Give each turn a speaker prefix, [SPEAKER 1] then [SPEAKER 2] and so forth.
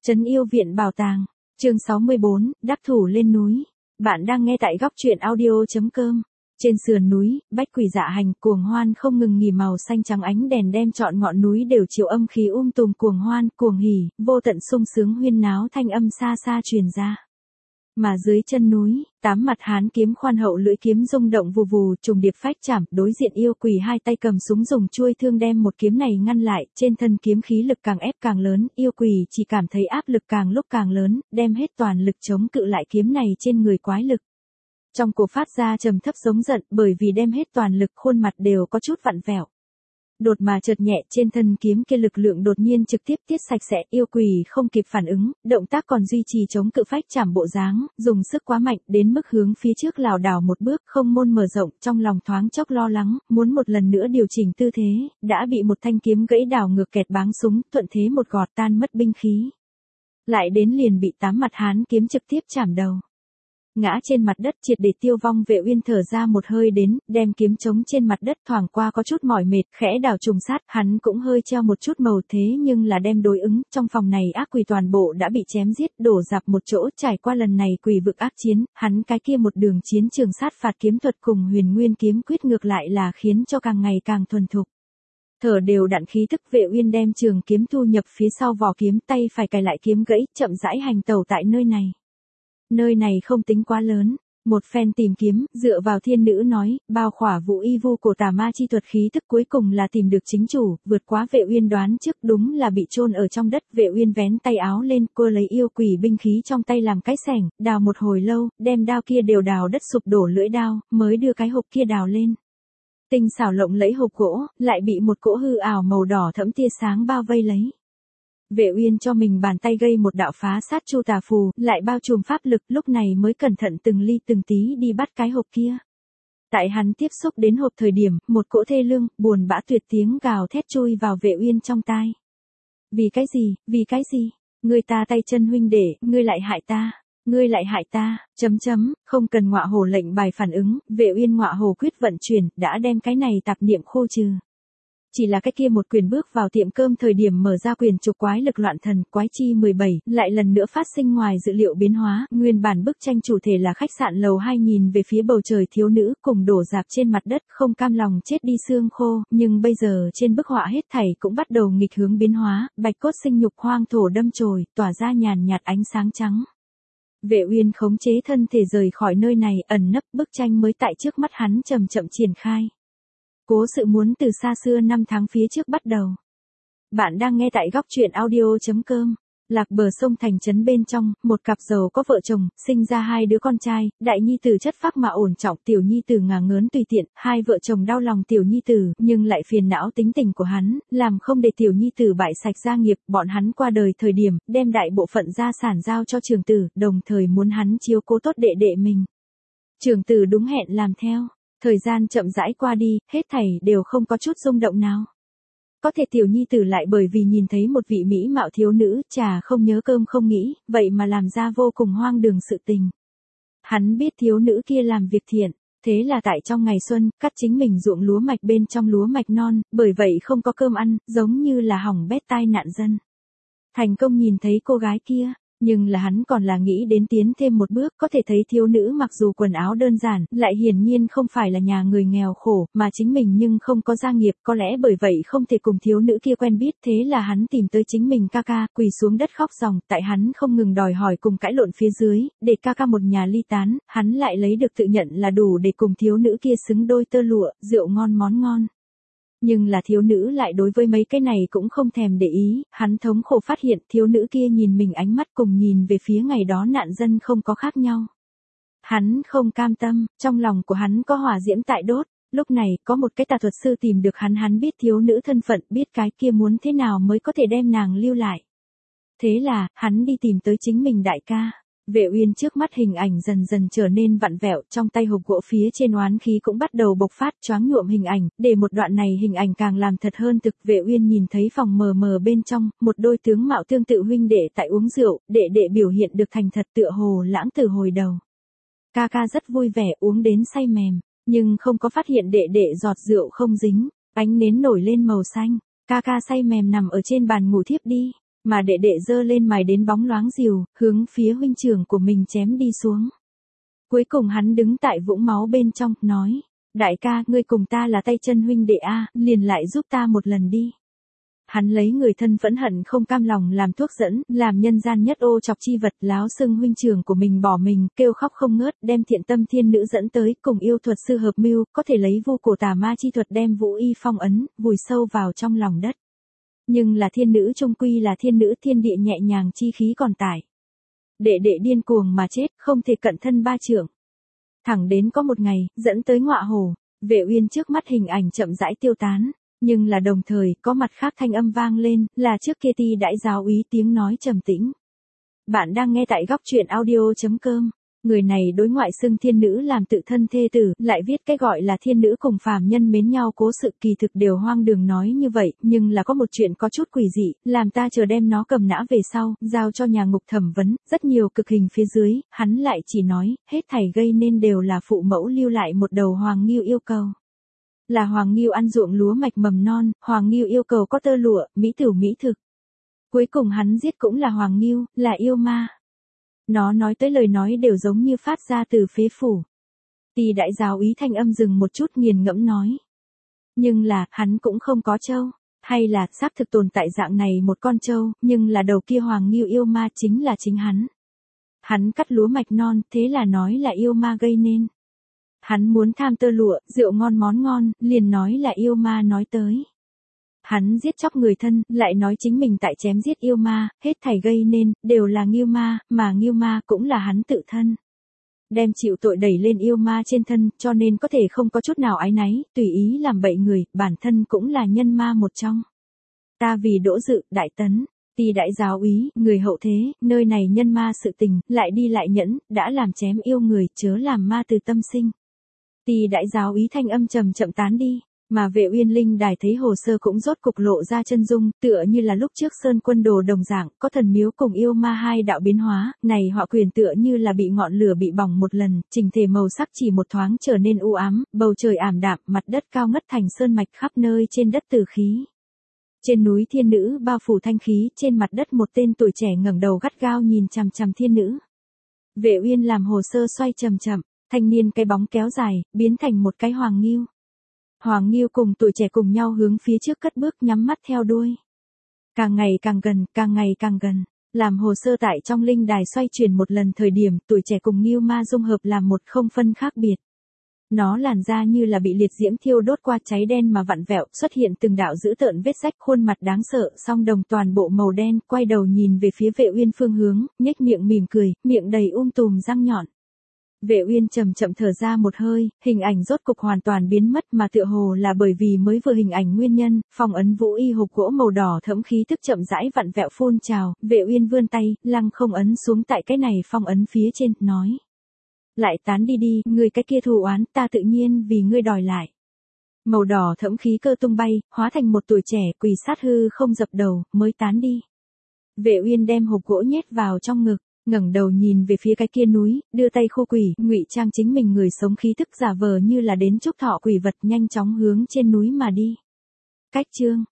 [SPEAKER 1] Trấn yêu viện bảo tàng. Chương 64, đắc thủ lên núi. Bạn đang nghe tại góc truyện audio.com. Trên sườn núi, bách quỷ dạ hành cuồng hoan không ngừng nghỉ, màu xanh trắng ánh đèn đem trọn ngọn núi đều chiếu âm khí tùm, cuồng hoan, cuồng hỉ, vô tận sung sướng huyên náo, thanh âm xa xa truyền ra. Mà dưới chân núi, 8 mặt hán kiếm khoan hậu lưỡi kiếm rung động vù vù, trùng điệp phách chạm, đối diện yêu quỷ hai tay cầm súng dùng chuôi thương đem một kiếm này ngăn lại, trên thân kiếm khí lực càng ép càng lớn, yêu quỷ chỉ cảm thấy áp lực càng lúc càng lớn, đem hết toàn lực chống cự lại kiếm này trên người quái lực. Trong cổ phát ra trầm thấp giống giận, bởi vì đem hết toàn lực, khuôn mặt đều có chút vặn vẹo. Đột mà chợt nhẹ, trên thân kiếm kia lực lượng đột nhiên trực tiếp tiết sạch sẽ, yêu quỷ không kịp phản ứng, động tác còn duy trì chống cự phách chạm bộ dáng, dùng sức quá mạnh, đến mức hướng phía trước lảo đảo một bước, không môn mở rộng, trong lòng thoáng chốc lo lắng, muốn một lần nữa điều chỉnh tư thế, đã bị một thanh kiếm gãy đảo ngược kẹt báng súng, thuận thế một gọt tan mất binh khí. Lại đến liền bị 8 mặt hán kiếm trực tiếp chạm đầu. Ngã trên mặt đất triệt để tiêu vong. Vệ Uyên thở ra một hơi đến, đem kiếm chống trên mặt đất, thoảng qua có chút mỏi mệt, khẽ đảo trùng sát, hắn cũng hơi treo một chút màu, thế nhưng là đem đối ứng, trong phòng này ác quỷ toàn bộ đã bị chém giết, đổ rạp một chỗ. Trải qua lần này quỷ vực ác chiến, hắn cái kia một đường chiến trường sát phạt kiếm thuật cùng Huyền Nguyên kiếm quyết ngược lại là khiến cho càng ngày càng thuần thục. Thở đều đặn khí tức, Vệ Uyên đem trường kiếm thu nhập phía sau vỏ kiếm, tay phải cài lại kiếm gãy, chậm rãi hành tẩu tại nơi này. Nơi này không tính quá lớn, một phen tìm kiếm, dựa vào thiên nữ nói, bao khỏa vũ y vu của tà ma chi thuật khí tức cuối cùng là tìm được chính chủ, vượt quá Vệ Uyên đoán trước, đúng là bị chôn ở trong đất. Vệ Uyên vén tay áo lên, cô lấy yêu quỷ binh khí trong tay làm cái xẻng, đào một hồi lâu, đem đao kia đều đào đất sụp đổ lưỡi đao, mới đưa cái hộp kia đào lên. Tinh xảo lộng lẫy hộp gỗ, lại bị một cỗ hư ảo màu đỏ thẫm tia sáng bao vây lấy. Vệ Uyên cho mình bàn tay gây một đạo phá sát chu tà phù, lại bao trùm pháp lực, lúc này mới cẩn thận từng ly từng tí đi bắt cái hộp kia. Tại hắn tiếp xúc đến hộp thời điểm, một cỗ thê lương, buồn bã tuyệt tiếng gào thét chui vào Vệ Uyên trong tai. Vì cái gì, vì cái gì? Ngươi ta tay chân huynh đệ, ngươi lại hại ta. Ngươi lại hại ta, không cần ngọa hổ lệnh bài phản ứng, Vệ Uyên ngọa hổ quyết vận chuyển, đã đem cái này tạp niệm khô trừ. Chỉ là cái kia một quyền bước vào tiệm cơm thời điểm mở ra quyền trục quái lực loạn thần, quái chi 17, lại lần nữa phát sinh ngoài dự liệu biến hóa, nguyên bản bức tranh chủ thể là khách sạn lầu 2 nhìn về phía bầu trời thiếu nữ cùng đổ rạp trên mặt đất không cam lòng chết đi xương khô, nhưng bây giờ trên bức họa hết thảy cũng bắt đầu nghịch hướng biến hóa, bạch cốt sinh nhục hoang thổ đâm chồi, tỏa ra nhàn nhạt ánh sáng trắng. Vệ Uyên khống chế thân thể rời khỏi nơi này, ẩn nấp, bức tranh mới tại trước mắt hắn chậm chậm triển khai. Cố sự muốn từ xa xưa năm tháng phía trước bắt đầu. Bạn đang nghe tại góc truyện audio.com. Lạc bờ sông thành trấn bên trong, một cặp giàu có vợ chồng, sinh ra 2 đứa con trai, đại nhi tử chất phác mà ổn trọng, tiểu nhi tử ngả ngớn tùy tiện, hai vợ chồng đau lòng tiểu nhi tử, nhưng lại phiền não tính tình của hắn, làm không để tiểu nhi tử bại sạch gia nghiệp, bọn hắn qua đời thời điểm, đem đại bộ phận gia sản giao cho trưởng tử, đồng thời muốn hắn chiếu cố tốt đệ đệ mình. Trưởng tử đúng hẹn làm theo. Thời gian chậm rãi qua đi, hết thảy đều không có chút rung động nào. Có thể tiểu nhi tử lại bởi vì nhìn thấy một vị mỹ mạo thiếu nữ, trà không nhớ cơm không nghĩ, vậy mà làm ra vô cùng hoang đường sự tình. Hắn biết thiếu nữ kia làm việc thiện, thế là tại trong ngày xuân, cắt chính mình ruộng lúa mạch bên trong lúa mạch non, bởi vậy không có cơm ăn, giống như là hỏng bét tai nạn dân. Thành công nhìn thấy cô gái kia. Nhưng là hắn còn là nghĩ đến tiến thêm một bước, có thể thấy thiếu nữ mặc dù quần áo đơn giản, lại hiển nhiên không phải là nhà người nghèo khổ, mà chính mình nhưng không có gia nghiệp, có lẽ bởi vậy không thể cùng thiếu nữ kia quen biết, thế là hắn tìm tới chính mình ca ca, quỳ xuống đất khóc ròng, tại hắn không ngừng đòi hỏi cùng cãi lộn phía dưới, để ca ca một nhà ly tán, hắn lại lấy được tự nhận là đủ để cùng thiếu nữ kia xứng đôi tơ lụa, rượu ngon món ngon. Nhưng là thiếu nữ lại đối với mấy cái này cũng không thèm để ý, hắn thống khổ phát hiện thiếu nữ kia nhìn mình ánh mắt cùng nhìn về phía ngày đó nạn dân không có khác nhau. Hắn không cam tâm, trong lòng của hắn có hỏa diễm tại đốt, lúc này có một cái tà thuật sư tìm được hắn biết thiếu nữ thân phận, biết cái kia muốn thế nào mới có thể đem nàng lưu lại. Thế là, hắn đi tìm tới chính mình đại ca. Vệ Uyên trước mắt hình ảnh dần dần trở nên vặn vẹo, trong tay hộp gỗ phía trên oán khí cũng bắt đầu bộc phát, choáng nhuộm hình ảnh, để một đoạn này hình ảnh càng làm thật hơn thực. Vệ Uyên nhìn thấy phòng mờ mờ bên trong, một đôi tướng mạo tương tự huynh đệ tại uống rượu, đệ đệ biểu hiện được thành thật tựa hồ lãng từ hồi đầu. Ca ca rất vui vẻ uống đến say mềm, nhưng không có phát hiện đệ đệ giọt rượu không dính, ánh nến nổi lên màu xanh, ca ca say mềm nằm ở trên bàn ngủ thiếp đi. Mà đệ đệ giơ lên mài đến bóng loáng rìu, hướng phía huynh trưởng của mình chém đi xuống. Cuối cùng hắn đứng tại vũng máu bên trong, nói, đại ca, ngươi cùng ta là tay chân huynh đệ a, liền lại giúp ta một lần đi. Hắn lấy người thân phẫn hận không cam lòng làm thuốc dẫn, làm nhân gian nhất ô chọc chi vật, láo xưng huynh trưởng của mình bỏ mình, kêu khóc không ngớt, đem thiện tâm thiên nữ dẫn tới, cùng yêu thuật sư hợp mưu, có thể lấy vu cổ tà ma chi thuật đem Vũ Y phong ấn, vùi sâu vào trong lòng đất. Nhưng là thiên nữ trung quy là thiên nữ, thiên địa nhẹ nhàng chi khí còn tải. Đệ đệ điên cuồng mà chết, không thể cận thân ba trượng. Thẳng đến có một ngày, dẫn tới ngọa hổ, Vệ Uyên trước mắt hình ảnh chậm rãi tiêu tán. Nhưng là đồng thời, có mặt khác thanh âm vang lên, là trước kia Ti đại giáo úy tiếng nói trầm tĩnh. Bạn đang nghe tại góc truyện audio.com. Người này đối ngoại xưng thiên nữ làm tự thân thê tử, lại viết cái gọi là thiên nữ cùng phàm nhân mến nhau cố sự, kỳ thực đều hoang đường nói như vậy, nhưng là có một chuyện có chút quỷ dị, làm ta chờ đem nó cầm nã về sau, giao cho nhà ngục thẩm vấn, rất nhiều cực hình phía dưới, hắn lại chỉ nói, hết thảy gây nên đều là phụ mẫu lưu lại một đầu Hoàng Ngưu yêu cầu. Là Hoàng Ngưu ăn ruộng lúa mạch mầm non, Hoàng Ngưu yêu cầu có tơ lụa, mỹ tửu mỹ thực. Cuối cùng hắn giết cũng là Hoàng Ngưu, là yêu ma. Nó nói tới lời nói đều giống như phát ra từ phế phủ. Ti đại giáo úy thanh âm dừng một chút, nghiền ngẫm nói. Nhưng là, hắn cũng không có trâu. Hay là, xác thực tồn tại dạng này một con trâu, nhưng là đầu kia Hoàng Ngưu yêu ma chính là chính hắn. Hắn cắt lúa mạch non, thế là nói là yêu ma gây nên. Hắn muốn tham tơ lụa, rượu ngon món ngon, liền nói là yêu ma nói tới. Hắn giết chóc người thân, lại nói chính mình tại chém giết yêu ma, hết thảy gây nên, đều là Ngưu ma, mà Ngưu ma cũng là hắn tự thân. Đem chịu tội đẩy lên yêu ma trên thân, cho nên có thể không có chút nào áy náy, tùy ý làm bậy người, bản thân cũng là nhân ma một trong. Ta vì Đỗ Dự, Đại Tấn, Ti đại giáo úy, người hậu thế, nơi này nhân ma sự tình, lại đi lại nhẫn, đã làm chém yêu người, chớ làm ma từ tâm sinh. Ti đại giáo úy thanh âm trầm chậm tán đi, mà Vệ Uyên linh đài thấy hồ sơ cũng rốt cục lộ ra chân dung, tựa như là lúc trước Sơn Quân Đồ đồng dạng, có thần miếu cùng yêu ma hai đạo biến hóa, này họa quyền tựa như là bị ngọn lửa bị bỏng một lần, trình thể màu sắc chỉ một thoáng trở nên u ám, bầu trời ảm đạm, mặt đất cao ngất thành sơn mạch, khắp nơi trên đất tử khí. Trên núi thiên nữ bao phủ thanh khí, trên mặt đất một tên tuổi trẻ ngẩng đầu gắt gao nhìn chằm chằm thiên nữ. Vệ Uyên làm hồ sơ xoay chậm chậm, thanh niên cái bóng kéo dài, biến thành một cái Hoàng Ngưu. Hoàng Ngưu cùng tuổi trẻ cùng nhau hướng phía trước cất bước, nhắm mắt theo đuôi. Càng ngày càng gần, càng ngày càng gần. Làm hồ sơ tại trong linh đài xoay chuyển một lần thời điểm, tuổi trẻ cùng Ngưu ma dung hợp làm một không phân khác biệt. Nó làn da như là bị liệt diễm thiêu đốt qua, cháy đen mà vặn vẹo, xuất hiện từng đạo dữ tợn vết rách, khuôn mặt đáng sợ, song đồng toàn bộ màu đen, quay đầu nhìn về phía Vệ Uyên phương hướng, nhếch miệng mỉm cười, miệng đầy tùm răng nhọn. Vệ Uyên chậm chậm thở ra một hơi, hình ảnh rốt cục hoàn toàn biến mất, mà tựa hồ là bởi vì mới vừa hình ảnh nguyên nhân, phong ấn Vũ Y hộp gỗ màu đỏ thẫm khí tức chậm rãi vặn vẹo phun trào, Vệ Uyên vươn tay, lăng không ấn xuống tại cái này phong ấn phía trên, nói: "Lại tán đi đi, ngươi cái kia thù oán, ta tự nhiên vì ngươi đòi lại." Màu đỏ thẫm khí cơ tung bay, hóa thành một tuổi trẻ quỳ sát hư không dập đầu, mới tán đi. Vệ Uyên đem hộp gỗ nhét vào trong ngực, ngẩng đầu nhìn về phía cái kia núi, đưa tay khô quỷ, ngụy trang chính mình người sống khí tức giả vờ như là đến chúc thọ quỷ vật, nhanh chóng hướng trên núi mà đi. Cách chương